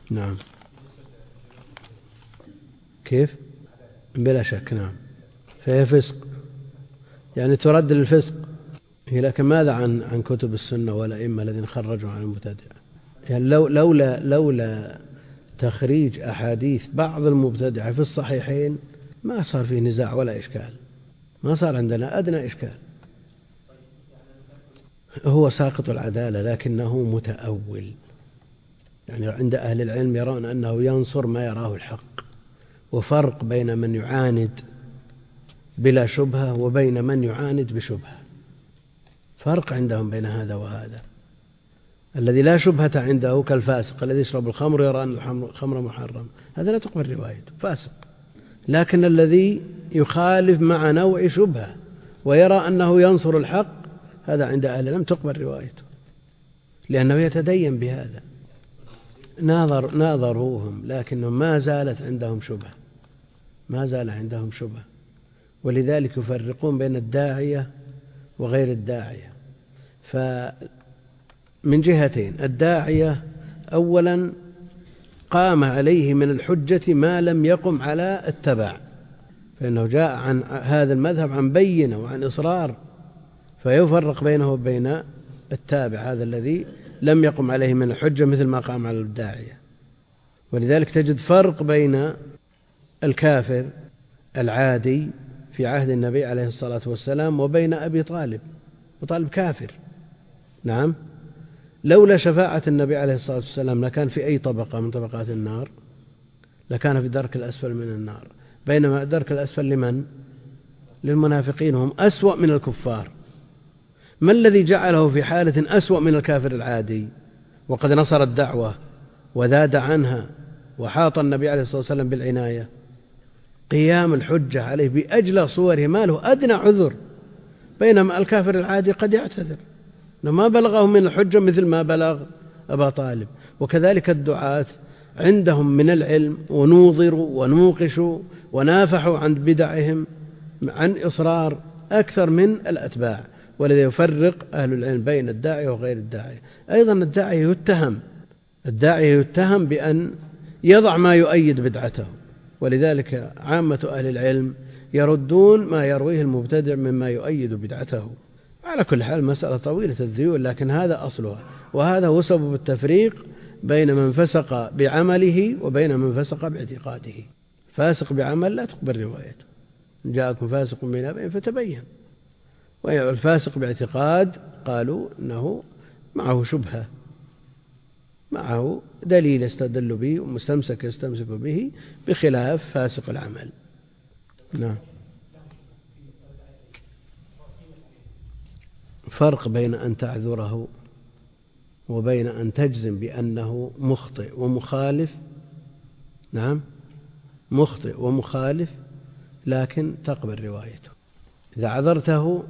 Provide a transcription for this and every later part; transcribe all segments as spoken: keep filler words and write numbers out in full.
نعم. كيف؟ بلا شك. نعم. فهي فسق، يعني ترد للفسق. لكن ماذا عن عن كتب السنة والأئمة الذين خرجوا عن المبتدع؟ يعني لو لولا لولا تخريج أحاديث بعض المبتدعة في الصحيحين ما صار فيه نزاع ولا إشكال، ما صار عندنا أدنى إشكال. هو ساقط العدالة لكنه متأول، يعني عند أهل العلم يرون أنه ينصر ما يراه الحق، وفرق بين من يعاند بلا شبهة وبين من يعاند بشبهة، فرق عندهم بين هذا وهذا. الذي لا شبهة عنده كالفاسق الذي يشرب الخمر يرى أن الخمر محرم، هذا لا تقبل روايته، فاسق. لكن الذي يخالف مع نوع شبهة ويرى أنه ينصر الحق، هذا عند أهل العلم تقبل روايته، لأنه يتدين بهذا. ناظر ناظروهم لكنهم ما زالت عندهم شبهة، ما زال عندهم شبهة، ولذلك يفرقون بين الداعية وغير الداعية. فمن جهتين: الداعية أولا قام عليه من الحجة ما لم يقم على التبع، فإنه جاء عن هذا المذهب عن بينة وعن إصرار، فيفرق بينه وبين التابع هذا الذي لم يقم عليه من الحجة مثل ما قام على الداعية. ولذلك تجد فرق بين الكافر العادي في عهد النبي عليه الصلاة والسلام وبين أبي طالب. أبي طالب كافر، نعم، لولا شفاعة النبي عليه الصلاة والسلام لكان في أي طبقة من طبقات النار، لكان في الدرك الأسفل من النار، بينما الدرك الأسفل لمن؟ للمنافقين، هم أسوأ من الكفار. ما الذي جعله في حالة أسوأ من الكافر العادي وقد نصر الدعوة وذاد عنها وحاط النبي عليه الصلاة والسلام بالعناية؟ قيام الحجة عليه بأجلى صوره، ما له أدنى عذر، بينما الكافر العادي قد يعتذر، ما بلغه من الحجة مثل ما بلغ أبا طالب. وكذلك الدعاة عندهم من العلم، ونوظروا ونوقشوا ونافحوا عن بدعهم عن إصرار أكثر من الأتباع. ولذا يفرق أهل العلم بين الداعية وغير الداعية. أيضا الداعية يتهم الداعية يتهم بأن يضع ما يؤيد بدعته، ولذلك عامة أهل العلم يردون ما يرويه المبتدع مما يؤيد بدعته. على كل حال مسألة طويلة الذيول، لكن هذا أصلها، وهذا هو سبب التفريق بين من فسق بعمله وبين من فسق باعتقاده. فاسق بعمل لا تقبل روايته، جاءكم فاسق بنبأ فتبين. والفاسق باعتقاد قالوا إنه معه شبهة، معه دليل يستدل به ومستمسك يستمسك به، بخلاف فاسق العمل. نعم. فرق بين أن تعذره وبين أن تجزم بأنه مخطئ ومخالف. نعم، مخطئ ومخالف لكن تقبل روايته. إذا عذرته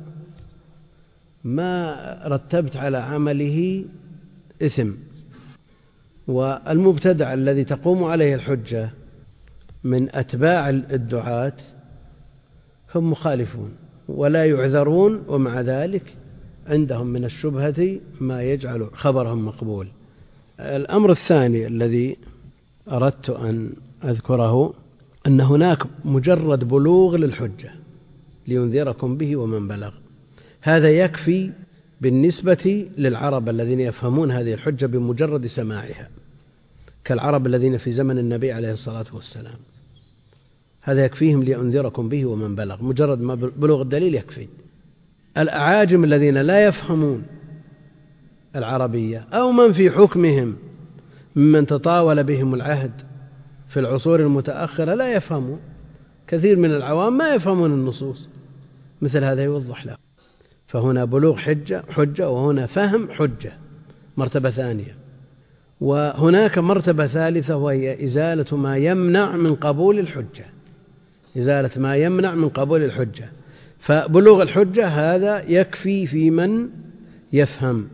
ما رتبت على عمله إثم. والمبتدع الذي تقوم عليه الحجة من أتباع الدعاة هم مخالفون ولا يعذرون، ومع ذلك عندهم من الشبهة ما يجعل خبرهم مقبول. الأمر الثاني الذي أردت أن أذكره أن هناك مجرد بلوغ للحجة لينذركم به ومن بلغ، هذا يكفي بالنسبة للعرب الذين يفهمون هذه الحجة بمجرد سماعها، كالعرب الذين في زمن النبي عليه الصلاة والسلام، هذا يكفيهم لينذركم به ومن بلغ، مجرد ما بلوغ الدليل يكفي. الأعاجم الذين لا يفهمون العربية أو من في حكمهم ممن تطاول بهم العهد في العصور المتأخرة لا يفهمون، كثير من العوام ما يفهمون النصوص، مثل هذا يوضح له. فهنا بلوغ حجة حجة وهنا فهم حجة، مرتبة ثانية. وهناك مرتبة ثالثة وهي إزالة ما يمنع من قبول الحجة، إزالة ما يمنع من قبول الحجة. فبلوغ الحجة هذا يكفي في من يفهم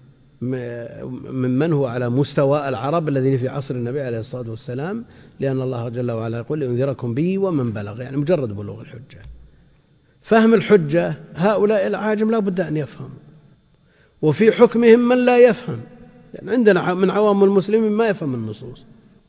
ممن هو على مستوى العرب الذين في عصر النبي عليه الصلاة والسلام، لأن الله جل وعلا يقول ينذركم به ومن بلغ، يعني مجرد بلوغ الحجة. فهم الحجة هؤلاء العاجم لا بد أن يفهموا، وفي حكمهم من لا يفهم، يعني عندنا من عوام المسلمين ما يفهم النصوص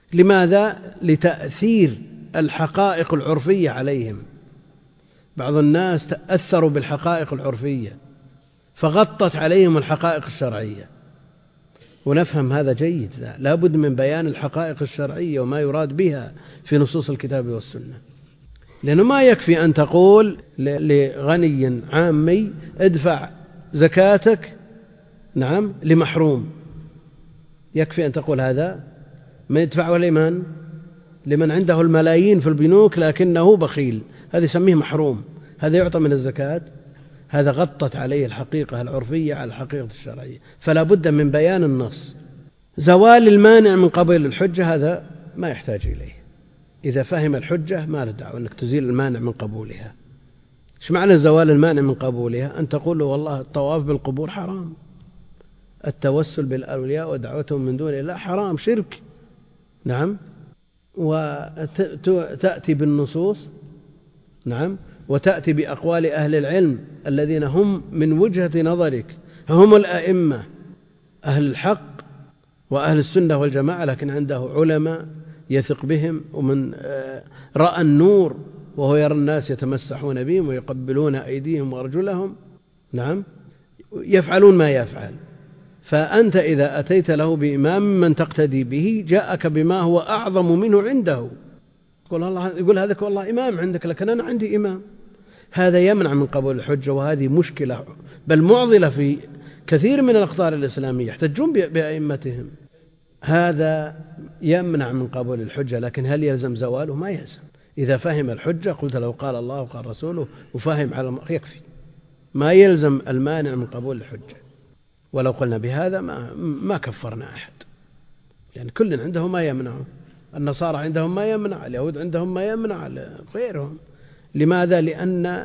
لماذا؟ لتأثير الحقائق العرفية عليهم. بعض الناس تأثروا بالحقائق العرفية فغطت عليهم الحقائق الشرعية، ونفهم هذا جيد. لا بد من بيان الحقائق الشرعية وما يراد بها في نصوص الكتاب والسنة، لأنه ما يكفي أن تقول لغني عامي ادفع زكاتك نعم لمحروم، يكفي أن تقول هذا؟ ما يدفعه لمن؟ لمن عنده الملايين في البنوك لكنه بخيل، هذا يسميه محروم، هذا يعطى من الزكاة؟ هذا غطت عليه الحقيقة العرفية على الحقيقة الشرعية، فلا بد من بيان النص. زوال المانع من قبيل الحجة هذا ما يحتاج إليه، إذا فهم الحجة ما له دعوة أنك تزيل المانع من قبولها. إيش معنى زوال المانع من قبولها؟ أن تقول له والله الطواف بالقبور حرام، التوسل بالأولياء ودعوتهم من دون الله حرام، شرك. نعم. وتأتي بالنصوص نعم، وتأتي بأقوال أهل العلم الذين هم من وجهة نظرك هم الأئمة أهل الحق وأهل السنة والجماعة، لكن عنده علماء يثق بهم ومن رأى النور وهو يرى الناس يتمسحون بهم ويقبلون أيديهم وأرجلهم نعم يفعلون ما يفعل. فأنت إذا أتيت له بإمام من تقتدي به جاءك بما هو أعظم منه عنده، يقول الله يقول هذاك والله إمام عندك لكن أنا عندي إمام، هذا يمنع من قبول الحجة، وهذه مشكلة بل معضلة في كثير من الأقطار الإسلامية يحتجون بأئمتهم، هذا يمنع من قبول الحجة. لكن هل يلزم زواله؟ ما يلزم. إذا فهم الحجة قلت لو قال الله وقال رسوله وفهم على يكفي، ما يلزم المانع من قبول الحجة. ولو قلنا بهذا ما, ما كفرنا أحد، يعني كل عندهم ما يمنعه، النصارى عندهم ما يمنع، اليهود عندهم ما يمنع، غيرهم. لماذا؟ لأن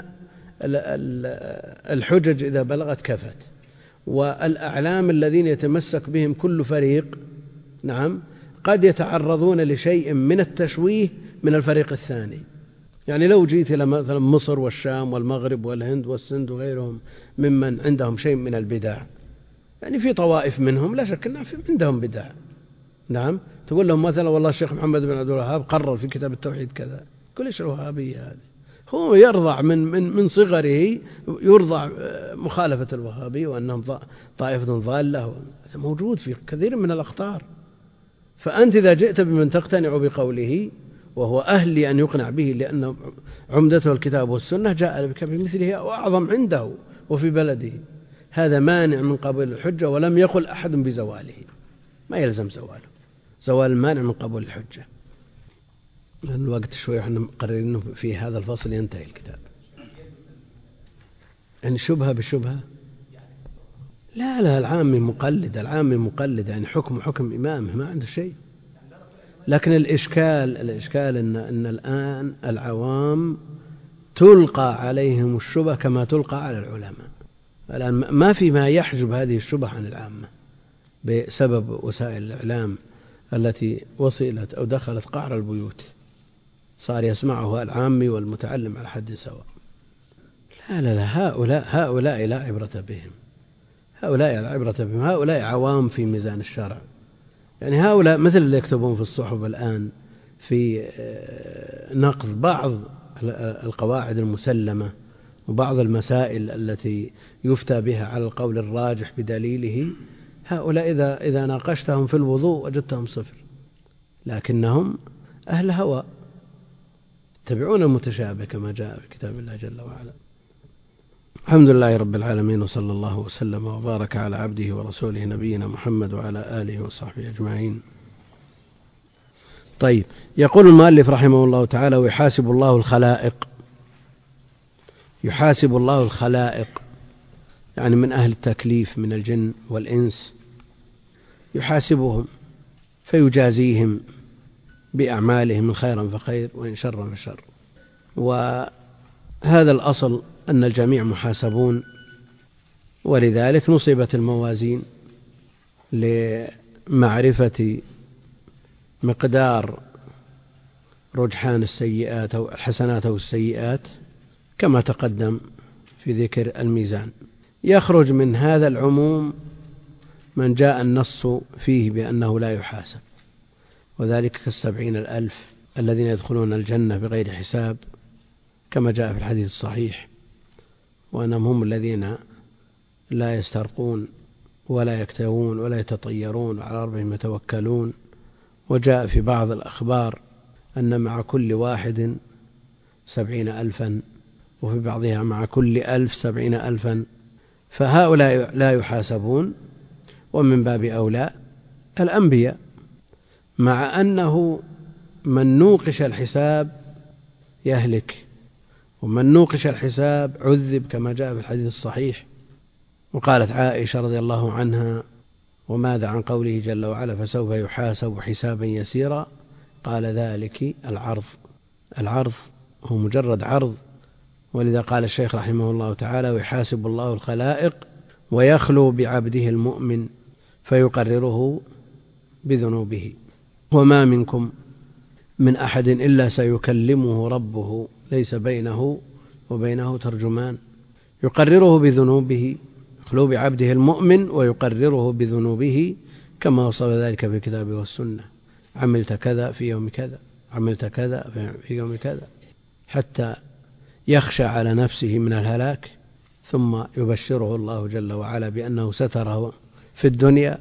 الحجج إذا بلغت كفت، والأعلام الذين يتمسك بهم كل فريق نعم قد يتعرضون لشيء من التشويه من الفريق الثاني. يعني لو جيت إلى مثلا مصر والشام والمغرب والهند والسند وغيرهم ممن عندهم شيء من البدع، يعني في طوائف منهم لا شك أن عندهم بدع نعم، تقول لهم مثلا والله الشيخ محمد بن عبد الوهاب قرر في كتاب التوحيد كذا، كل إيش الوهابية هذه؟ هو يرضع من من من صغره يرضع مخالفة الوهابية وأنهم طائفة ضالة، هذا موجود في كثير من الأقطار. فأنت إذا جئت بمن تقتنع بقوله وهو أهل لأن يقنع به لأن عمدته الكتاب والسنة جاء بك بمثله وأعظم عنده وفي بلده، هذا مانع من قبول الحجة، ولم يقل أحد بزواله، ما يلزم زواله، زوال المانع من قبول الحجة. الوقت شوي احنا مقررين في هذا الفصل ينتهي الكتاب. يعني شبهة بشبهة؟ لا لا، العامي مقلد، العامي مقلد يعني حكم حكم إمامه ما عنده شيء. لكن الإشكال الإشكال إن إن الآن العوام تلقى عليهم الشبهة كما تلقى على العلماء. الآن ما في ما يحجب هذه الشبهة عن العامة بسبب وسائل الإعلام التي وصلت أو دخلت قعر البيوت، صار يسمعه العامي والمتعلم على حد سواء. لا لا لا، هؤلاء هؤلاء لا عبرة بهم، هؤلاء لا عبرة بهم، هؤلاء عوام في ميزان الشرع. يعني هؤلاء مثل اللي يكتبون في الصحف الآن في نقض بعض القواعد المسلمة وبعض المسائل التي يفتى بها على القول الراجح بدليله، هؤلاء إذا إذا ناقشتهم في الوضوء وجدتهم صفر، لكنهم أهل هوى يتبعون المتشابه كما جاء في كتاب الله جل وعلا. الحمد لله رب العالمين، وصلى الله وسلم وبارك على عبده ورسوله نبينا محمد وعلى آله وصحبه أجمعين. طيب، يقول المؤلف رحمه الله تعالى: ويحاسب الله الخلائق. يحاسب الله الخلائق يعني من أهل التكليف من الجن والإنس، يحاسبهم فيجازيهم بأعمالهم من خيرا فخير وإن شرا فشر. وهذا الأصل أن الجميع محاسبون، ولذلك نصبت الموازين لمعرفة مقدار رجحان السيئات أو الحسنات أو السيئات كما تقدم في ذكر الميزان. يخرج من هذا العموم من جاء النص فيه بأنه لا يحاسب، وذلك كالسبعين الألف الذين يدخلون الجنة بغير حساب كما جاء في الحديث الصحيح، وأنهم هم الذين لا يسترقون ولا يكتوون ولا يتطيرون وعلى ربهم يتوكلون. وجاء في بعض الأخبار أن مع كل واحد سبعين ألفا، وفي بعضها مع كل ألف سبعين ألفا، فهؤلاء لا يحاسبون. ومن باب أولى الأنبياء، مع أنه من نوقش الحساب يهلك، ومن نوقش الحساب عذب كما جاء في الحديث الصحيح. وقالت عائشة رضي الله عنها: وماذا عن قوله جل وعلا فسوف يحاسب حسابا يسيرا؟ قال: ذلك العرض. العرض هو مجرد عرض. ولذا قال الشيخ رحمه الله تعالى: ويحاسب الله الخلائق ويخلو بعبده المؤمن فيقرره بذنوبه. وما منكم من أحد إلا سيكلمه ربه ليس بينه وبينه ترجمان. يقرره بذنوبه، يخلو بعبده المؤمن ويقرره بذنوبه كما وصف ذلك في الكتاب والسنة: عملت كذا في يوم كذا، عملت كذا في يوم كذا، حتى يخشى على نفسه من الهلاك، ثم يبشره الله جل وعلا بأنه ستره في الدنيا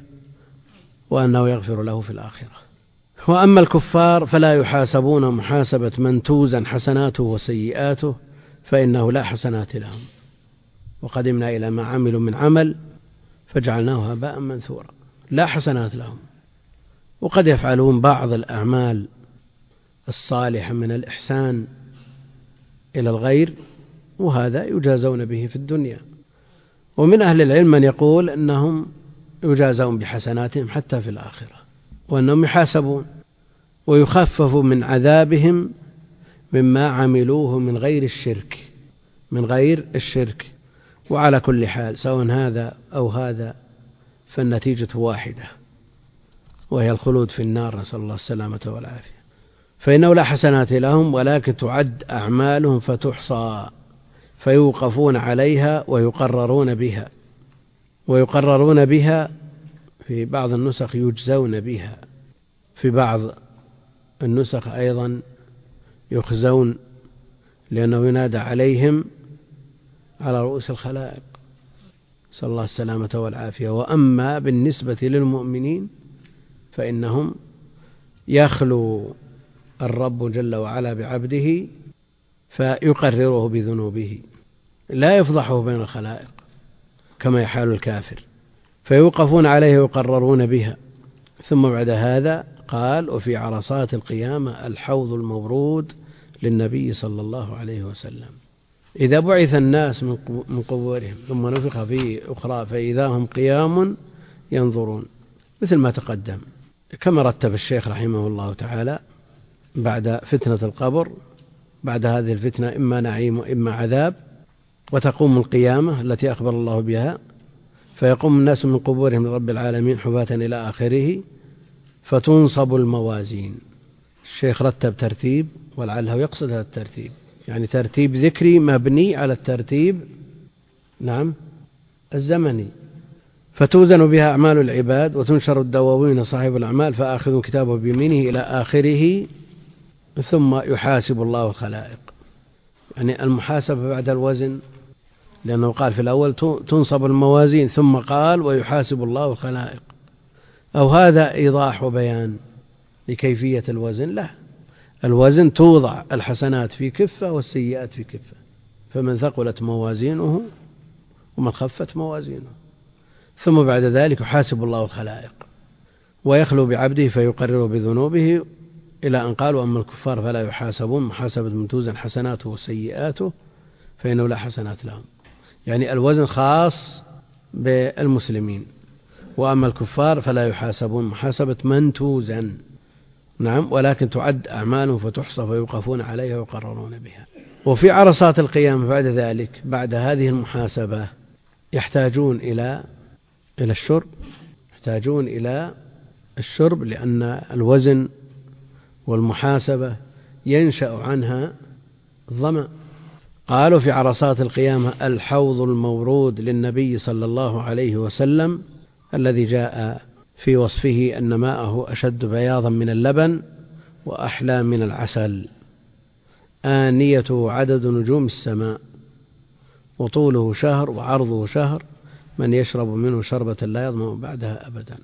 وأنه يغفر له في الآخرة. وأما الكفار فلا يحاسبون محاسبة من توزن حسناته وسيئاته، فإنه لا حسنات لهم، وقدمنا إلى ما عملوا من عمل فجعلناه هباء منثورا. لا حسنات لهم. وقد يفعلون بعض الأعمال الصالحة من الإحسان إلى الغير، وهذا يجازون به في الدنيا. ومن أهل العلم من يقول أنهم يجازون بحسناتهم حتى في الآخرة، وأنهم يحاسبون ويخفف من عذابهم مما عملوه من غير الشرك من غير الشرك وعلى كل حال سواء هذا أو هذا فالنتيجة واحدة، وهي الخلود في النار، نسأل الله السلامة والعافية. فإنه لا حسنات لهم، ولكن تعد أعمالهم فتحصى فيوقفون عليها ويقررون بها. ويقررون بها في بعض النسخ يجزون بها، في بعض النسخ أيضا يخزون، لأنه ينادى عليهم على رؤوس الخلائق، نسأل الله السلامة والعافية. وأما بالنسبة للمؤمنين فإنهم يخلو الرب جل وعلا بعبده فيقرره بذنوبه، لا يفضحه بين الخلائق كما يحال الكافر، فيوقفون عليه ويقررون بها. ثم بعد هذا قال: وفي عرصات القيامة الحوض المورود للنبي صلى الله عليه وسلم. إذا بعث الناس من قبورهم ثم نفخ في أخرى فإذا هم قيام ينظرون، مثل ما تقدم، كما رتب الشيخ رحمه الله تعالى بعد فتنة القبر، بعد هذه الفتنة إما نعيم وإما عذاب، وتقوم القيامة التي أخبر الله بها، فيقوم الناس من قبورهم لرب العالمين حفاة إلى آخره، فتنصب الموازين. الشيخ رتب ترتيب، ولعله يقصد هذا الترتيب، يعني ترتيب ذكري مبني على الترتيب نعم الزمني. فتوزن بها أعمال العباد وتنشر الدواوين صاحب الأعمال فآخذ كتابه بيمينه إلى آخره، ثم يحاسب الله الخلائق. يعني المحاسبة بعد الوزن، لأنه قال في الأول تنصب الموازين، ثم قال ويحاسب الله الخلائق. أو هذا إيضاح وبيان لكيفية الوزن؟ لا، الوزن توضع الحسنات في كفة والسيئات في كفة، فمن ثقلت موازينه ومن خفت موازينه. ثم بعد ذلك يحاسب الله الخلائق ويخلو بعبده فيقرر بذنوبه، إلى أن قال: وأما الكفار فلا يحاسبون محاسبة من توزن حسناته وسيئاته فإنه لا حسنات لهم. يعني الوزن خاص بالمسلمين، وأما الكفار فلا يحاسبون محاسبة من توزن، نعم، ولكن تعد أعمالهم فتحصى فيوقفون عليها ويقررون بها. وفي عرصات القيامة بعد ذلك، بعد هذه المحاسبة، يحتاجون إلى إلى الشرب يحتاجون إلى الشرب لأن الوزن والمحاسبة ينشأ عنها الظمأ. قالوا في عرصات القيامة الحوض المورود للنبي صلى الله عليه وسلم، الذي جاء في وصفه أن ماءه أشد بياضا من اللبن وأحلى من العسل، آنيته عدد نجوم السماء، وطوله شهر وعرضه شهر، من يشرب منه شربة لا يظمأ بعدها أبدا.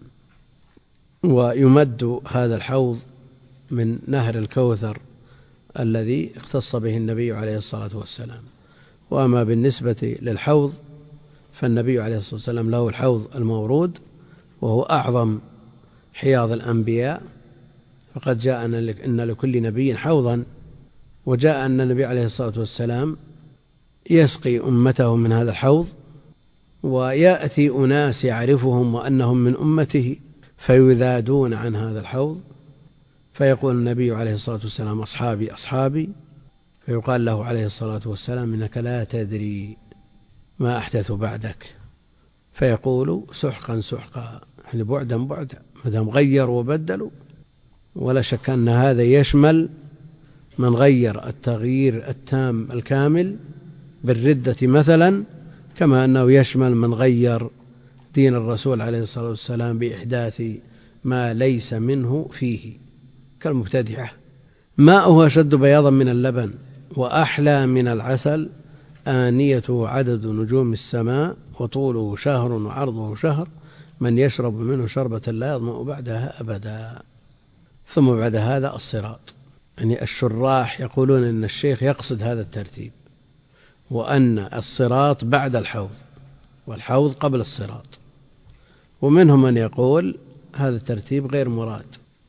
ويمد هذا الحوض من نهر الكوثر الذي اختص به النبي عليه الصلاة والسلام. وأما بالنسبة للحوض فالنبي عليه الصلاة والسلام له الحوض المورود، وهو أعظم حياض الأنبياء، فقد جاء أن لكل نبي حوضا، وجاء أن النبي عليه الصلاة والسلام يسقي أمته من هذا الحوض، ويأتي أناس يعرفهم وأنهم من أمته فيذادون عن هذا الحوض، فيقول النبي عليه الصلاة والسلام أصحابي أصحابي، فيقال له عليه الصلاة والسلام إنك لا تدري ما أحدث بعدك، فيقول سحقا سحقا، يعني بعدا بعدا، مدام غيروا وبدلوا. ولا شك أن هذا يشمل من غير التغيير التام الكامل بالردة مثلا، كما أنه يشمل من غير دين الرسول عليه الصلاة والسلام بإحداث ما ليس منه فيه كالمبتدعة. ماؤه أشد بياضا من اللبن وأحلى من العسل، آنيته عدد نجوم السماء، وطوله شهر وعرضه شهر، من يشرب منه شربة لا يظمأ بعدها أبدا. ثم بعد هذا الصراط. يعني الشراح يقولون أن الشيخ يقصد هذا الترتيب، وأن الصراط بعد الحوض والحوض قبل الصراط. ومنهم من يقول هذا الترتيب غير مراد،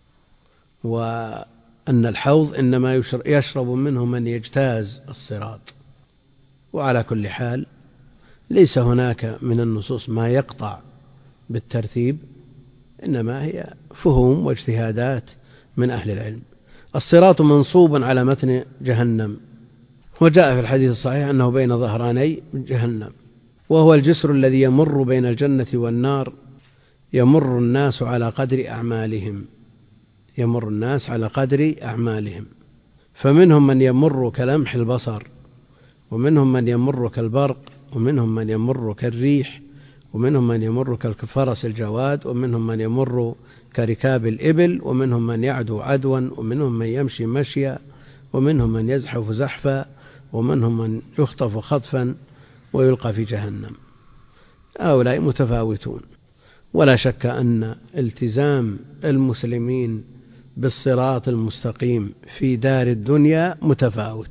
وأن الحوض إنما يشرب منه من يجتاز الصراط. وعلى كل حال ليس هناك من النصوص ما يقطع بالترتيب، إنما هي فهوم واجتهادات من أهل العلم. الصراط منصوب على متن جهنم، وجاء في الحديث الصحيح أنه بين ظهراني جهنم، وهو الجسر الذي يمر بين الجنة والنار، يمر الناس على قدر أعمالهم يمر الناس على قدر أعمالهم فمنهم من يمر كلمح البصر، ومنهم من يمر كالبرق، ومنهم من يمر كالريح، ومنهم من يمر كالفرس الجواد، ومنهم من يمر كركاب الإبل، ومنهم من يعدو عدوا، ومنهم من يمشي مشيا، ومنهم من يزحف زحفا، ومنهم من يخطف خطفا ويلقى في جهنم. هؤلاء متفاوتون. ولا شك أن التزام المسلمين بالصراط المستقيم في دار الدنيا متفاوت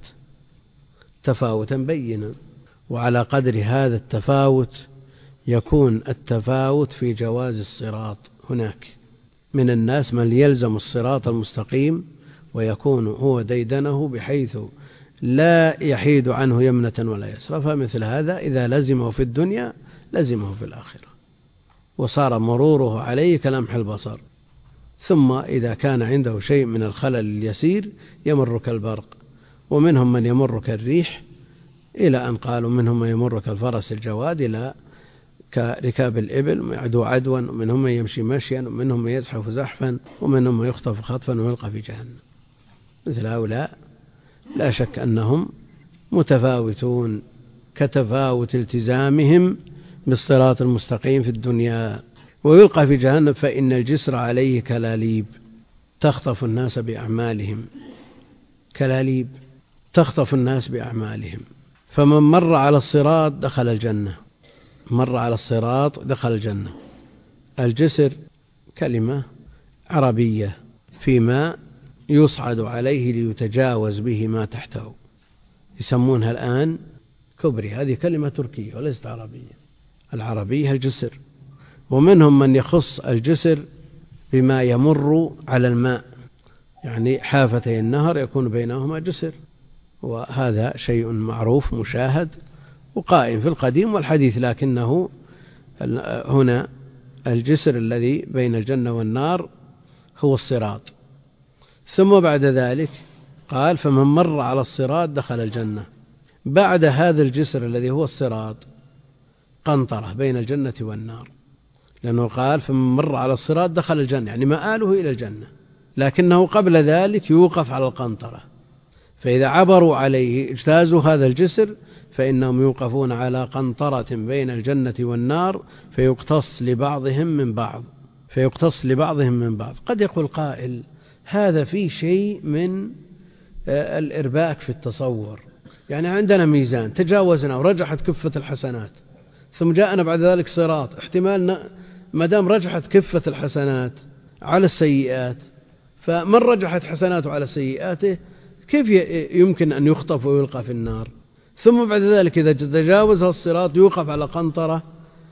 تفاوتا بينا، وعلى قدر هذا التفاوت يكون التفاوت في جواز الصراط. هناك من الناس من يلزم الصراط المستقيم ويكون هو ديدنه بحيث لا يحيد عنه يمنة ولا يسرى، فمثل هذا إذا لزمه في الدنيا لزمه في الآخرة، وصار مروره عليه كلمح البصر. ثم إذا كان عنده شيء من الخلل اليسير يمر كالبرق، ومنهم من يمر كالريح، إلى أن قالوا منهم من يمر كالفرس الجواد، إلى كركاب الإبل يعدو عدوا، ومنهم من يمشي مشيا، ومنهم من يزحف زحفا، ومنهم من يخطف خطفا ويلقى في جهنم. مثل هؤلاء لا شك أنهم متفاوتون كتفاوت التزامهم بالصراط المستقيم في الدنيا. ويلقى في جهنم فإن الجسر عليه كلاليب تخطف الناس بأعمالهم كلاليب تخطف الناس بأعمالهم فمن مر على الصراط دخل الجنة مر على الصراط دخل الجنة. الجسر كلمة عربية فيما يصعد عليه ليتجاوز به ما تحته، يسمونها الآن كبري. هذه كلمة تركية وليست عربية. العربية الجسر. ومنهم من يخص الجسر بما يمر على الماء، يعني حافتي النهر يكون بينهما جسر، وهذا شيء معروف مشاهد وقائم في القديم والحديث، لكنه هنا الجسر الذي بين الجنة والنار هو الصراط. ثم بعد ذلك قال فمن مر على الصراط دخل الجنة. بعد هذا الجسر الذي هو الصراط قنطرة بين الجنة والنار، لأنه قال فمن مر على الصراط دخل الجنة، يعني مآله إلى الجنة، لكنه قبل ذلك يوقف على القنطرة، فإذا عبروا عليه اجتازوا هذا الجسر فإنهم يوقفون على قنطرة بين الجنة والنار فيقتص لبعضهم من بعض، فيقتص لبعضهم من بعض. قد يقول قائل هذا فيه شيء من الإرباك في التصور، يعني عندنا ميزان تجاوزنا ورجحت كفة الحسنات، ثم جاءنا بعد ذلك صراط، احتمال ما دام رجحت كفة الحسنات على السيئات، فمن رجحت حسناته على سيئاته كيف يمكن أن يخطف ويلقى في النار؟ ثم بعد ذلك إذا تجاوز الصراط يوقف على قنطرة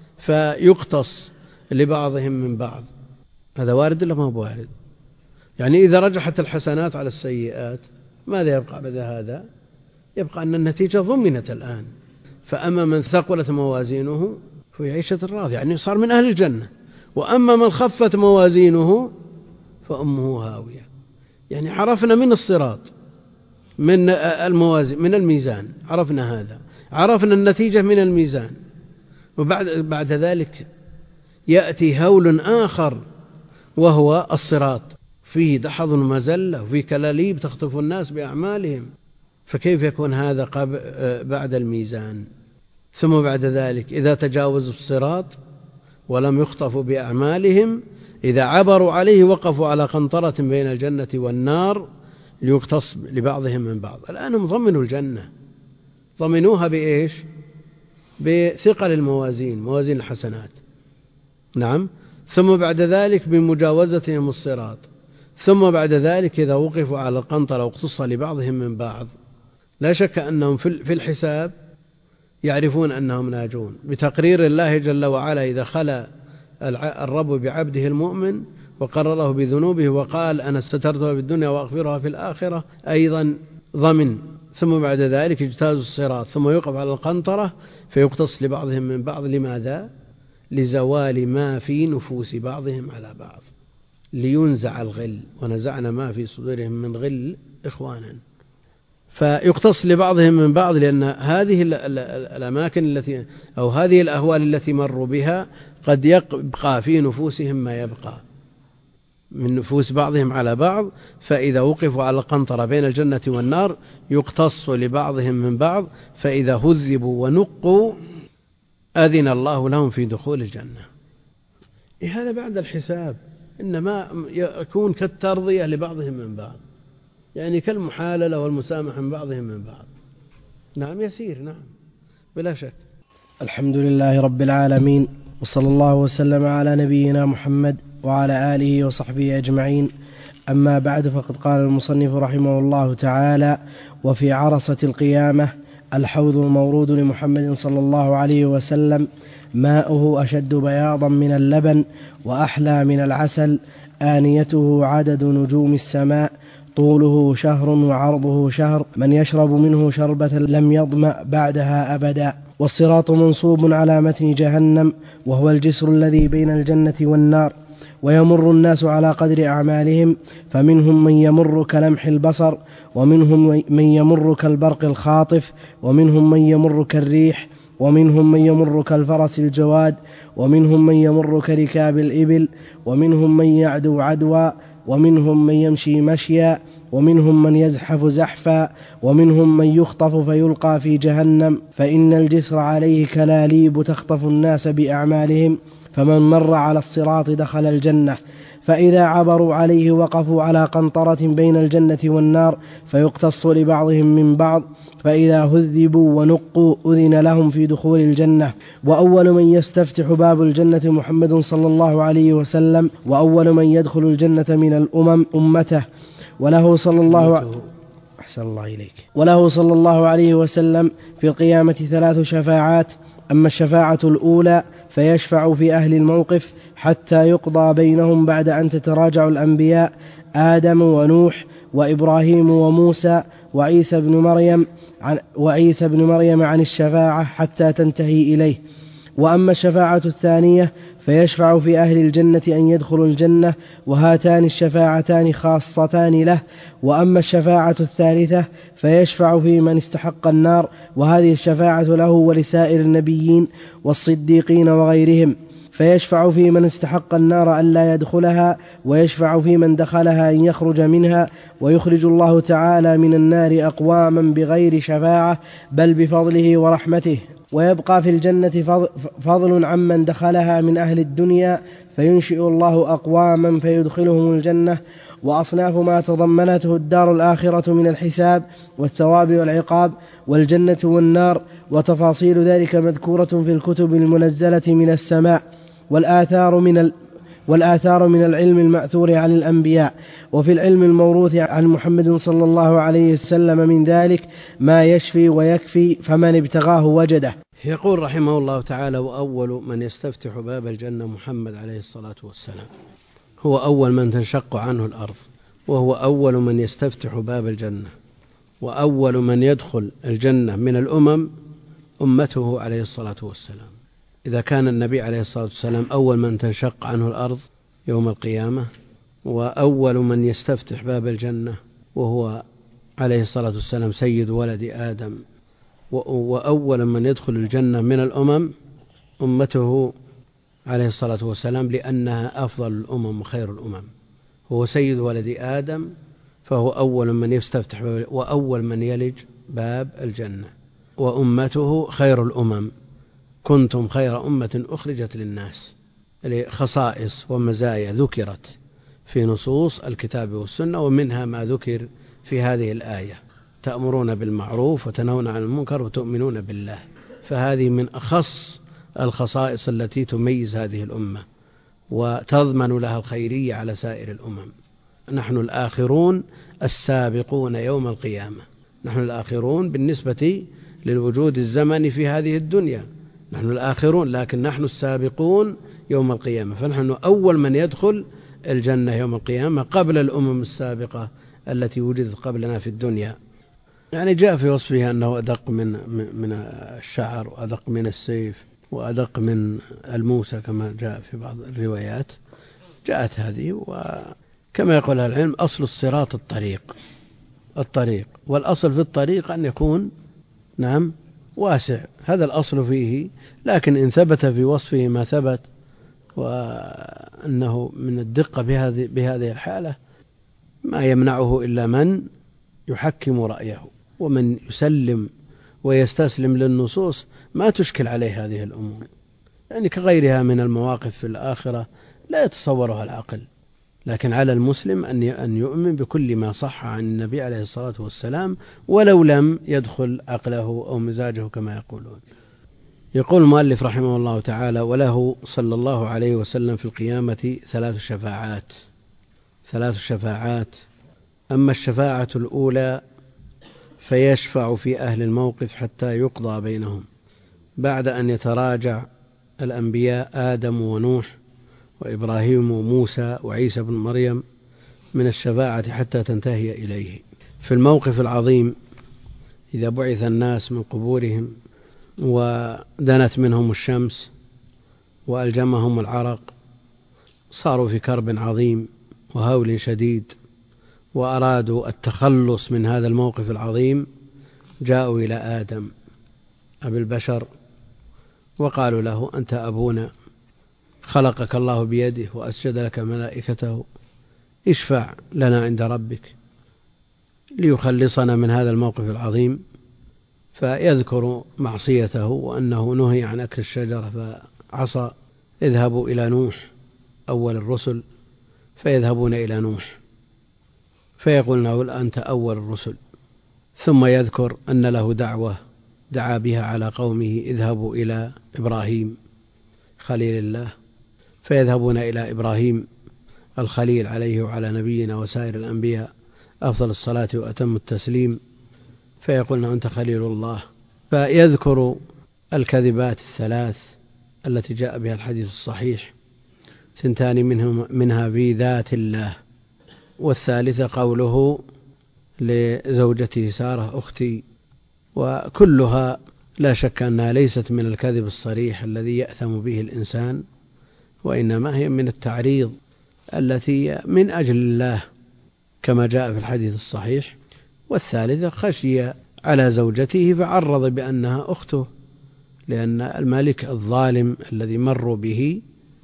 فيقتص لبعضهم من بعض. هذا وارد ولا ما هو وارد؟ يعني إذا رجحت الحسنات على السيئات ماذا يبقى بعد هذا؟ يبقى أن النتيجة ضمنت الآن. فأما من ثقلت موازينه في عيشة راضية، يعني صار من أهل الجنة، وأما من خفت موازينه فأمه هاوية. يعني عرفنا من الصراط، من الموازين، من الميزان، عرفنا هذا، عرفنا النتيجة من الميزان. وبعد بعد ذلك يأتي هول آخر وهو الصراط، فيه دحض ومزلة وفيه كلاليب تخطف الناس بأعمالهم، فكيف يكون هذا بعد الميزان؟ ثم بعد ذلك إذا تجاوزوا الصراط ولم يخطفوا بأعمالهم، إذا عبروا عليه وقفوا على قنطرة بين الجنة والنار ليقتص لبعضهم من بعض. الآن هم ضمنوا الجنة، ضمنوها بإيش؟ بثقل الموازين، موازين الحسنات، نعم. ثم بعد ذلك بمجاوزتهم الصراط، ثم بعد ذلك إذا وقفوا على القنطرة واقتص لبعضهم من بعض، لا شك أنهم في الحساب يعرفون أنهم ناجون بتقرير الله جل وعلا. إذا خلى الرب بعبده المؤمن وقرره بذنوبه وقال أنا سترتها في الدنيا وأغفرها في الآخرة، أيضا ضمن. ثم بعد ذلك يجتاز الصراط ثم يوقف على القنطرة فيقتص لبعضهم من بعض. لماذا؟ لزوال ما في نفوس بعضهم على بعض، لينزع الغل، ونزعنا ما في صدورهم من غل إخوانا. فيقتص لبعضهم من بعض، لأن هذه الأماكن التي أو هذه الأهوال التي مروا بها قد يبقى في نفوسهم ما يبقى من نفوس بعضهم على بعض. فإذا وقفوا على القنطرة بين الجنة والنار يقتص لبعضهم من بعض، فإذا هذبوا ونقوا أذن الله لهم في دخول الجنة. هذا بعد الحساب، إنما يكون كالترضية لبعضهم من بعض، يعني كالمحاللة والمسامحة من بعضهم من بعض. نعم يسير، نعم بلا شك. الحمد لله رب العالمين، وصلى الله وسلم على نبينا محمد وعلى آله وصحبه أجمعين. أما بعد، فقد قال المصنف رحمه الله تعالى: وفي عرصة القيامة الحوض المورود لمحمد صلى الله عليه وسلم، ماؤه أشد بياضا من اللبن وأحلى من العسل، آنيته عدد نجوم السماء، طوله شهر وعرضه شهر، من يشرب منه شربة لم يظمأ بعدها أبدا. والصراط منصوب على متن جهنم، وهو الجسر الذي بين الجنة والنار، ويمر الناس على قدر أعمالهم، فمنهم من يمر كلمح البصر، ومنهم من يمر كالبرق الخاطف، ومنهم من يمر كالريح، ومنهم من يمر كالفرس الجواد، ومنهم من يمر كركاب الإبل، ومنهم من يعدو عدوا، ومنهم من يمشي مشيا، ومنهم من يزحف زحفا، ومنهم من يخطف فيلقى في جهنم، فإن الجسر عليه كلاليب تخطف الناس بأعمالهم، فمن مر على الصراط دخل الجنة. فإذا عبروا عليه وقفوا على قنطرة بين الجنة والنار فيقتص لبعضهم من بعض، فإذا هذبوا ونقوا أذن لهم في دخول الجنة. وأول من يستفتح باب الجنة محمد صلى الله عليه وسلم، وأول من يدخل الجنة من الأمم أمته، وله صلى الله أحسن الله إليك وله صلى الله عليه وسلم في القيامة ثلاث شفاعات. أما الشفاعة الأولى فيشفع في أهل الموقف حتى يقضى بينهم بعد أن تتراجع الأنبياء آدم ونوح وإبراهيم وموسى وعيسى بن مريم عن وعيسى بن مريم عن الشفاعة حتى تنتهي إليه. وأما الشفاعة الثانية فيشفع في أهل الجنة أن يدخلوا الجنة، وهاتان الشفاعتان خاصتان له. وأما الشفاعة الثالثة فيشفع في من استحق النار، وهذه الشفاعة له ولسائر النبيين والصديقين وغيرهم. فيشفع في من استحق النار أن لا يدخلها، ويشفع في من دخلها أن يخرج منها، ويخرج الله تعالى من النار أقواما بغير شفاعة بل بفضله ورحمته. ويبقى في الجنة فضل عمن دخلها من أهل الدنيا، فينشئ الله أقواما فيدخلهم الجنة. وأصناف ما تضمنته الدار الآخرة من الحساب والثواب والعقاب والجنة والنار، وتفاصيل ذلك مذكورة في الكتب المنزلة من السماء، والآثار من ال والآثار من العلم المأثور عن الأنبياء، وفي العلم الموروث عن محمد صلى الله عليه وسلم من ذلك ما يشفي ويكفي، فمن ابتغاه وجده. يقول رحمه الله تعالى: وأول من يستفتح باب الجنة محمد عليه الصلاة والسلام، هو أول من تنشق عنه الأرض، وهو أول من يستفتح باب الجنة، وأول من يدخل الجنة من الأمم أمته عليه الصلاة والسلام. إذا كان النبي عليه الصلاة والسلام أول من تنشق عنه الأرض يوم القيامة، وأول من يستفتح باب الجنة وهو عليه الصلاة والسلام سيد ولد آدم، وأول من يدخل الجنة من الأمم أمته عليه الصلاة والسلام، لأنها أفضل الأمم وخير الأمم. هو سيد ولد آدم، فهو أول من يستفتح باب، وأول من يلج باب الجنة، وأمته خير الأمم. كنتم خير أمة أخرجت للناس. خصائص ومزايا ذكرت في نصوص الكتاب والسنة، ومنها ما ذكر في هذه الآية: تأمرون بالمعروف وتنهون عن المنكر وتؤمنون بالله. فهذه من أخص الخصائص التي تميز هذه الأمة وتضمن لها الخيرية على سائر الأمم. نحن الآخرون السابقون يوم القيامة، نحن الآخرون بالنسبة للوجود الزمني في هذه الدنيا، نحن الآخرون، لكن نحن السابقون يوم القيامة، فنحن أول من يدخل الجنة يوم القيامة قبل الأمم السابقة التي وجدت قبلنا في الدنيا. يعني جاء في وصفها أنه أدق من من الشعر، وأدق من السيف، وأدق من الموسى، كما جاء في بعض الروايات جاءت هذه. وكما يقول العلم: أصل الصراط الطريق الطريق والأصل في الطريق أن يكون نعم واسع، هذا الأصل فيه. لكن إن ثبت في وصفه ما ثبت، وأنه من الدقة بهذه بهذه الحالة، ما يمنعه إلا من يحكم رأيه، ومن يسلم ويستسلم للنصوص ما تشكل عليه هذه الأمور، يعني كغيرها من المواقف في الآخرة لا يتصورها العقل. لكن على المسلم أن يؤمن بكل ما صح عن النبي عليه الصلاة والسلام، ولو لم يدخل عقله أو مزاجه كما يقولون. يقول المؤلف رحمه الله تعالى: وله صلى الله عليه وسلم في القيامة ثلاث شفاعات ثلاث شفاعات أما الشفاعة الأولى فيشفع في أهل الموقف حتى يقضى بينهم، بعد أن يتراجع الأنبياء آدم ونوح وإبراهيم وموسى وعيسى بن مريم من الشفاعة حتى تنتهي إليه. في الموقف العظيم إذا بعث الناس من قبورهم ودنت منهم الشمس وألجمهم العرق، صاروا في كرب عظيم وهول شديد، وأرادوا التخلص من هذا الموقف العظيم، جاءوا إلى آدم أبي البشر وقالوا له: أنت أبونا، خلقك الله بيده وأسجد لك ملائكته، اشفع لنا عند ربك ليخلصنا من هذا الموقف العظيم. فيذكر معصيته وأنه نهي عن أكل الشجرة فعصى. اذهبوا إلى نوح أول الرسل، فيذهبون إلى نوح فيقول له: أنت أول الرسل. ثم يذكر أن له دعوة دعا بها على قومه: اذهبوا إلى إبراهيم خليل الله، فيذهبون إلى إبراهيم الخليل عليه وعلى نبينا وسائر الأنبياء أفضل الصلاة وأتم التسليم، فيقولون: أنت خليل الله. فيذكر الكذبات الثلاث التي جاء بها الحديث الصحيح، ثنتان منهم منها في ذات الله، والثالثة قوله لزوجته سارة: أختي. وكلها لا شك أنها ليست من الكذب الصريح الذي يأثم به الإنسان، وإنما هي من التعريض التي من أجل الله كما جاء في الحديث الصحيح. والثالثة خشي على زوجته فعرض بأنها أخته، لأن الملك الظالم الذي مروا به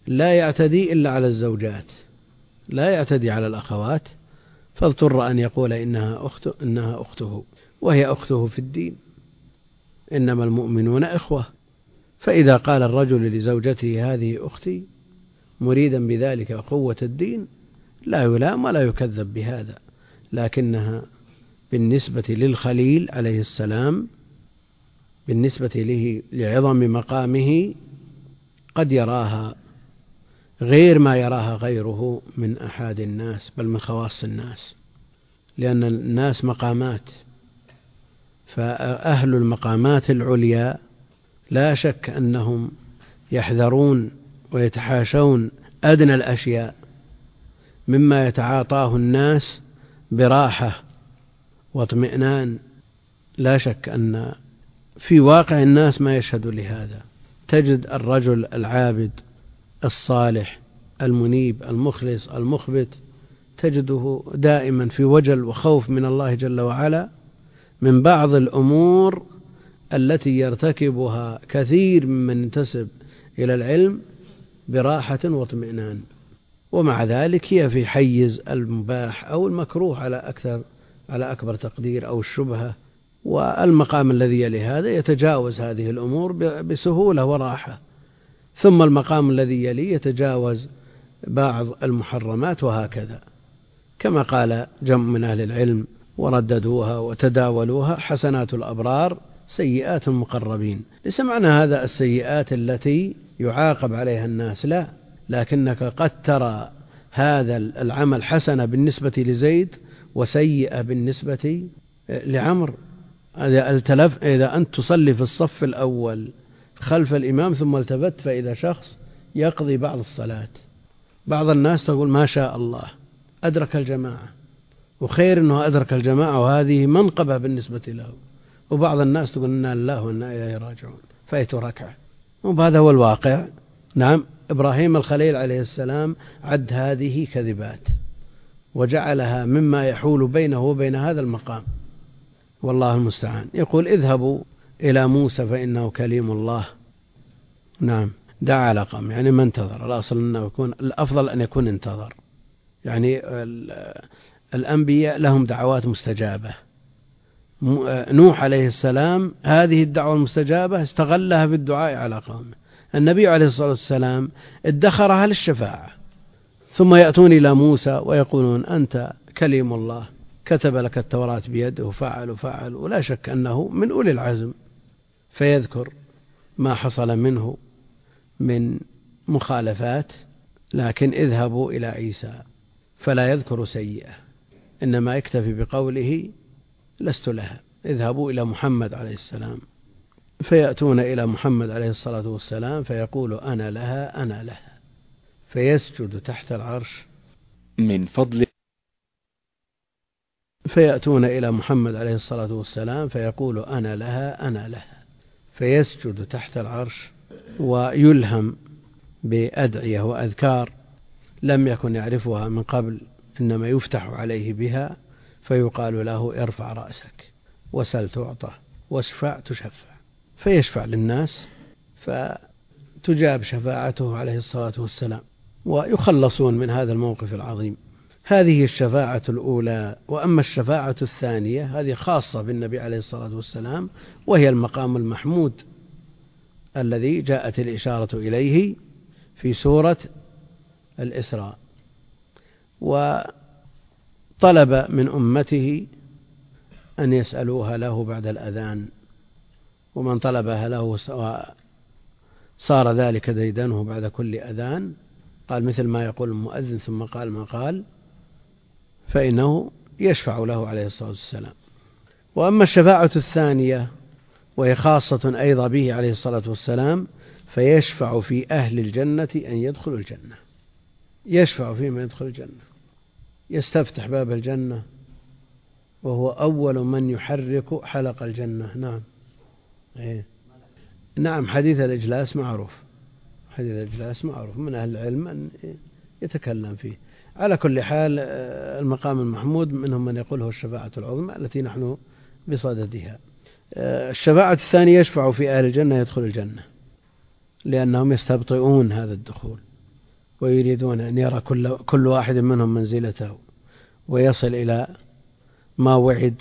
لا يعتدي إلا على الزوجات، لا يعتدي على الأخوات، فاضطر أن يقول إنها أخته, إنها أخته وهي أخته في الدين، إنما المؤمنون إخوة. فإذا قال الرجل لزوجته هذه أختي مريدا بذلك قوة الدين لا يلام ولا يكذب بهذا، لكنها بالنسبة للخليل عليه السلام، بالنسبة له لعظم مقامه، قد يراها غير ما يراها غيره من أحد الناس، بل من خواص الناس، لأن الناس مقامات، فأهل المقامات العليا لا شك أنهم يحذرون ويتحاشون أدنى الأشياء مما يتعاطاه الناس براحة واطمئنان. لا شك أن في واقع الناس ما يشهد لهذا. تجد الرجل العابد الصالح المنيب المخلص المخبت تجده دائما في وجل وخوف من الله جل وعلا من بعض الأمور التي يرتكبها كثير ممن ينتسب إلى العلم براحة واطمئنان، ومع ذلك هي في حيز المباح أو المكروه على أكثر على أكبر تقدير أو الشبهة، والمقام الذي يلي هذا يتجاوز هذه الأمور بسهولة وراحة، ثم المقام الذي يلي يتجاوز بعض المحرمات، وهكذا كما قال جمع من أهل العلم ورددوها وتداولوها: حسنات الأبرار سيئات المقربين. ليس معنى هذا السيئات التي يعاقب عليها الناس، لا، لكنك قد ترى هذا العمل حسنة بالنسبة لزيد وسيئة بالنسبة لعمر. إذا أنت تصلي في الصف الأول خلف الإمام ثم التفت فإذا شخص يقضي بعض الصلاة، بعض الناس تقول ما شاء الله أدرك الجماعة، وخير أنه أدرك الجماعة وهذه منقبة بالنسبة له، وبعض الناس تقول إنا لله وإنا إليه راجعون فأيت ركعة. وهذا هو الواقع. نعم، إبراهيم الخليل عليه السلام عد هذه كذبات وجعلها مما يحول بينه وبين هذا المقام، والله المستعان. يقول: اذهبوا إلى موسى فإنه كليم الله. نعم، دعا على قوم، يعني ما انتظر. الأصل أنه يكون الأفضل أن يكون انتظر، يعني الأنبياء لهم دعوات مستجابة. نوح عليه السلام هذه الدعوة المستجابة استغلها في الدعاء على قومه. النبي عليه الصلاة والسلام ادخرها للشفاعة، ثم يأتون إلى موسى ويقولون: أنت كليم الله، كتب لك التوراة بيده وفعل وفعل، ولا شك أنه من أولي العزم، فيذكر ما حصل منه من مخالفات. لكن اذهبوا إلى عيسى فلا يذكر سيئة، إنما يكتفي بقوله: لست لها. اذهبوا إلى محمد عليه السلام، فيأتون إلى محمد عليه الصلاة والسلام فيقول: أنا لها أنا لها، فيسجد تحت العرش من فضل. فيأتون إلى محمد عليه الصلاة والسلام فيقول: أنا لها أنا لها، فيسجد تحت العرش ويلهم بأدعية وأذكار لم يكن يعرفها من قبل، إنما يفتح عليه بها، فيقال له: ارفع رأسك وسل تعطى واشفع تشفع، فيشفع للناس فتجاب شفاعته عليه الصلاة والسلام ويخلصون من هذا الموقف العظيم. هذه الشفاعة الأولى. وأما الشفاعة الثانية هذه خاصة بالنبي عليه الصلاة والسلام، وهي المقام المحمود الذي جاءت الإشارة إليه في سورة الإسراء. وطلب من أمته أن يسألوها له بعد الأذان، ومن طلبها له صار ذلك ديدنه بعد كل أذان، قال مثل ما يقول المؤذن ثم قال ما قال، فإنه يشفع له عليه الصلاة والسلام. وأما الشفاعة الثانية وهي خاصة أيضا به عليه الصلاة والسلام، فيشفع في أهل الجنة أن يدخلوا الجنة، يشفع فيهم أن يدخلوا الجنة، يستفتح باب الجنة وهو أول من يحرك حلق الجنة. نعم إيه؟ نعم، حديث الإجلاس معروف، حديث الإجلاس معروف من أهل العلم أن يتكلم فيه. على كل حال المقام المحمود منهم من يقوله الشفاعة العظمى التي نحن بصددها. الشفاعة الثانية يشفع في أهل الجنة يدخل الجنة، لأنهم يستبطئون هذا الدخول ويريدون أن يرى كل, كل واحد منهم منزلته ويصل إلى ما وعد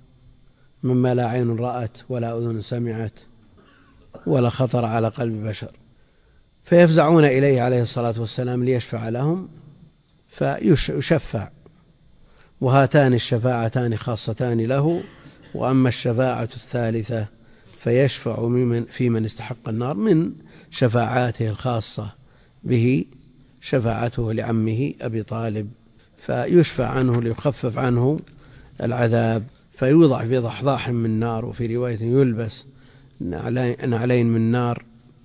مما لا عين رأت ولا أذن سمعت ولا خطر على قلب بشر، فيفزعون إليه عليه الصلاة والسلام ليشفع لهم فيشفع. وهاتان الشفاعتان خاصتان له. وأما الشفاعة الثالثة فيشفع في من استحق النار من شفاعاته الخاصة به شفاعته لعمه أبي طالب، فيشفع عنه ليخفف عنه العذاب، فيوضع في ضحضاح من نار، وفي رواية يلبس نعلين من نار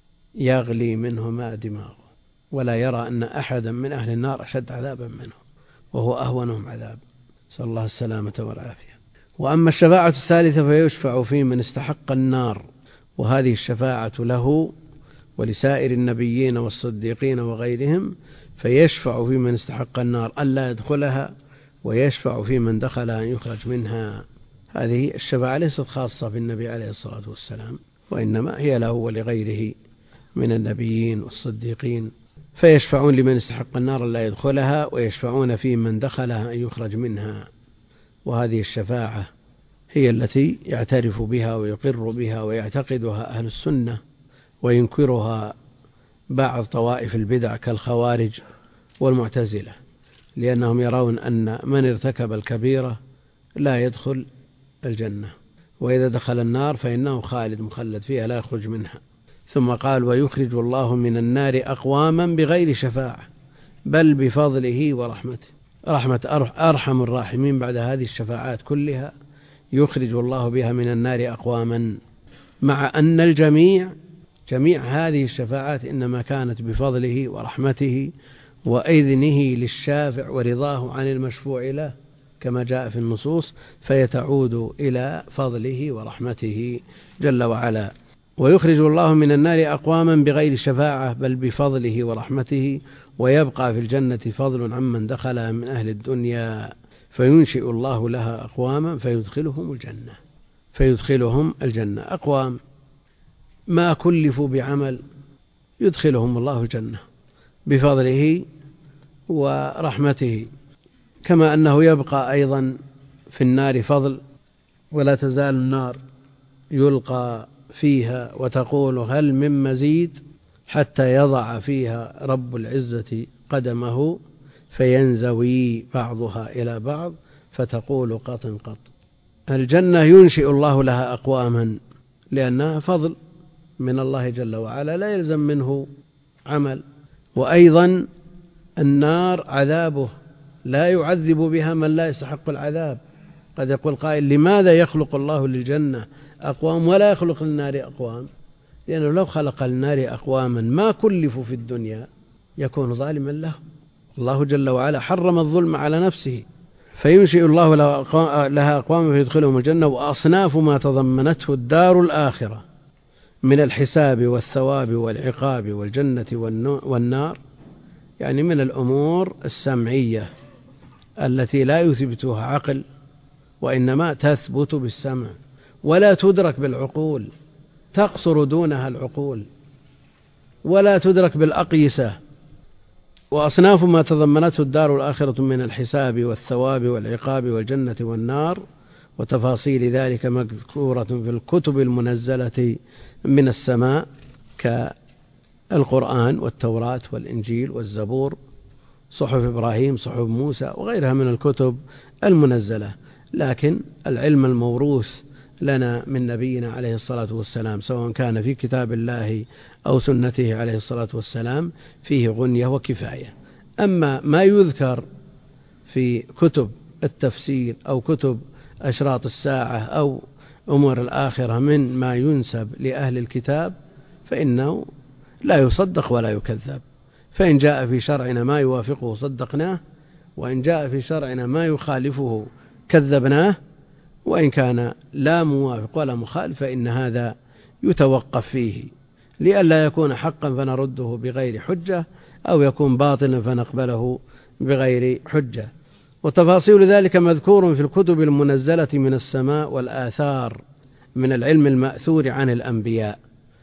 يغلي منهما دماغه، ولا يرى أن أحدا من أهل النار أشد عذابا منه وهو أهونهم عذاب، صلى الله السلامة والعافية. وأما الشفاعة الثالثة فيشفع في من استحق النار، وهذه الشفاعة له ولسائر النبيين والصديقين وغيرهم، فيشفع في من استحق النار ألا يدخلها، ويشفع في من دخلها أن يخرج منها. هذه الشفاعة ليست خاصة بالنبي عليه الصلاة والسلام، وإنما هي له ولغيره من النبيين والصديقين، فيشفعون لمن استحق النار ألا يدخلها، ويشفعون في من دخلها أن يخرج منها. وهذه الشفاعة هي التي يعترف بها ويقر بها ويعتقدها أهل السنة، وينكرها بعض طوائف البدع كالخوارج والمعتزلة، لأنهم يرون أن من ارتكب الكبيرة لا يدخل الجنة، وإذا دخل النار فإنه خالد مخلد فيها لا يخرج منها. ثم قال: ويخرج الله من النار أقواما بغير شفاعة بل بفضله ورحمته. رحمة أرحم الراحمين بعد هذه الشفاعات كلها يخرج الله بها من النار أقواما، مع أن الجميع جميع هذه الشفاعات إنما كانت بفضله ورحمته وإذنه للشافع ورضاه عن المشفوع له كما جاء في النصوص، فيتعود إلى فضله ورحمته جل وعلا. ويخرج الله من النار أقواما بغير شفاعة بل بفضله ورحمته، ويبقى في الجنة فضل عمن دخلها من أهل الدنيا، فينشئ الله لها أقواما فيدخلهم الجنة فيدخلهم الجنة أقوام ما كلفوا بعمل يدخلهم الله الجنة بفضله ورحمته. كما أنه يبقى أيضا في النار فضل، ولا تزال النار يلقى فيها وتقول: هل من مزيد؟ حتى يضع فيها رب العزة قدمه فينزوي بعضها إلى بعض فتقول: قط قط. الجنة ينشئ الله لها أقواما لأنها فضل من الله جل وعلا لا يلزم منه عمل. وأيضا النار عذابه لا يعذب بها من لا يستحق العذاب. قد يقول قائل: لماذا يخلق الله للجنة أقوام ولا يخلق للنار أقوام؟ لأنه لو خلق للنار أقواما ما كلفوا في الدنيا يكون ظالما لهم. الله جل وعلا حرم الظلم على نفسه، فينشئ الله لها أقواما فيدخلهم الجنة. وأصناف ما تضمنته الدار الآخرة من الحساب والثواب والعقاب والجنة والنار، يعني من الأمور السمعية التي لا يثبتها عقل، وإنما تثبت بالسمع ولا تدرك بالعقول، تقصر دونها العقول ولا تدرك بالأقيسة. وأصناف ما تضمنته الدار الآخرة من الحساب والثواب والعقاب والجنة والنار، وتفاصيل ذلك مذكورة في الكتب المنزلة من السماء كالقرآن والتوراة والإنجيل والزبور، صحف إبراهيم، صحف موسى، وغيرها من الكتب المنزلة. لكن العلم الموروث لنا من نبينا عليه الصلاة والسلام سواء كان في كتاب الله أو سنته عليه الصلاة والسلام فيه غنية وكفاية. أما ما يذكر في كتب التفسير أو كتب أشراط الساعة أو أمور الآخرة من ما ينسب لأهل الكتاب فإنه لا يصدق ولا يكذب. فإن جاء في شرعنا ما يوافقه صدقناه، وإن جاء في شرعنا ما يخالفه كذبناه، وإن كان لا موافق ولا مخالف فإن هذا يتوقف فيه لئلا يكون حقا فنرده بغير حجة، أو يكون باطلا فنقبله بغير حجة. وتفاصيل ذلك مذكور في الكتب المنزلة من السماء والآثار من العلم المأثور عن الأنبياء،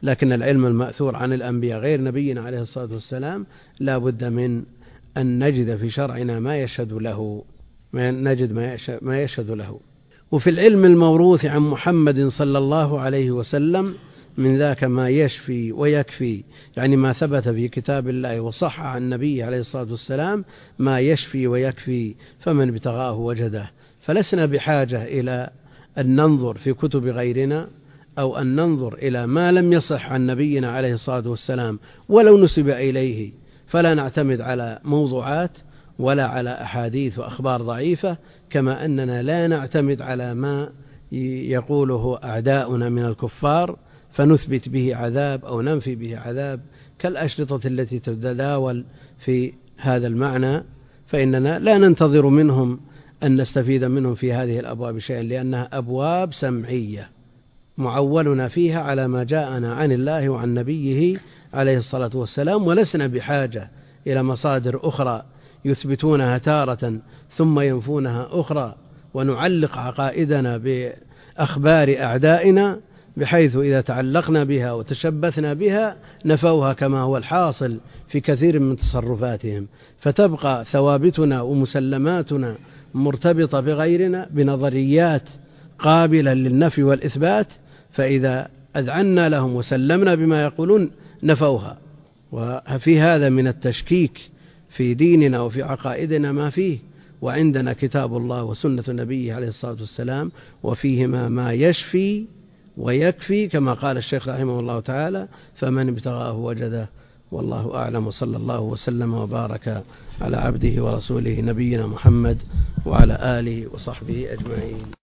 لكن العلم المأثور عن الأنبياء غير نبينا عليه الصلاة والسلام لا بد من أن نجد في شرعنا ما يشهد له، ما نجد ما يشهد له. وفي العلم الموروث عن محمد صلى الله عليه وسلم من ذاك ما يشفي ويكفي، يعني ما ثبت في كتاب الله وصح عن النبي عليه الصلاة والسلام ما يشفي ويكفي، فمن ابتغاه وجده. فلسنا بحاجة إلى أن ننظر في كتب غيرنا أو أن ننظر إلى ما لم يصح عن نبينا عليه الصلاة والسلام ولو نسب إليه، فلا نعتمد على موضوعات ولا على أحاديث وأخبار ضعيفة، كما أننا لا نعتمد على ما يقوله أعداؤنا من الكفار فنثبت به عذاب أو ننفي به عذاب، كالأشرطة التي تتداول في هذا المعنى، فإننا لا ننتظر منهم أن نستفيد منهم في هذه الأبواب شيئا، لأنها أبواب سمعية معولنا فيها على ما جاءنا عن الله وعن نبيه عليه الصلاة والسلام، ولسنا بحاجة إلى مصادر أخرى يثبتونها تارة ثم ينفونها أخرى، ونعلق عقائدنا بأخبار أعدائنا بحيث إذا تعلقنا بها وتشبثنا بها نفوها، كما هو الحاصل في كثير من تصرفاتهم، فتبقى ثوابتنا ومسلماتنا مرتبطة بغيرنا بنظريات قابلة للنفي والإثبات، فإذا أذعنا لهم وسلمنا بما يقولون نفوها. وفي هذا من التشكيك في ديننا وفي عقائدنا ما فيه، وعندنا كتاب الله وسنة النبي عليه الصلاة والسلام، وفيهما ما يشفي ويكفي كما قال الشيخ رحمه الله تعالى: فمن ابتغاه وجده. والله أعلم، وصلى الله وسلم وبارك على عبده ورسوله نبينا محمد وعلى آله وصحبه أجمعين.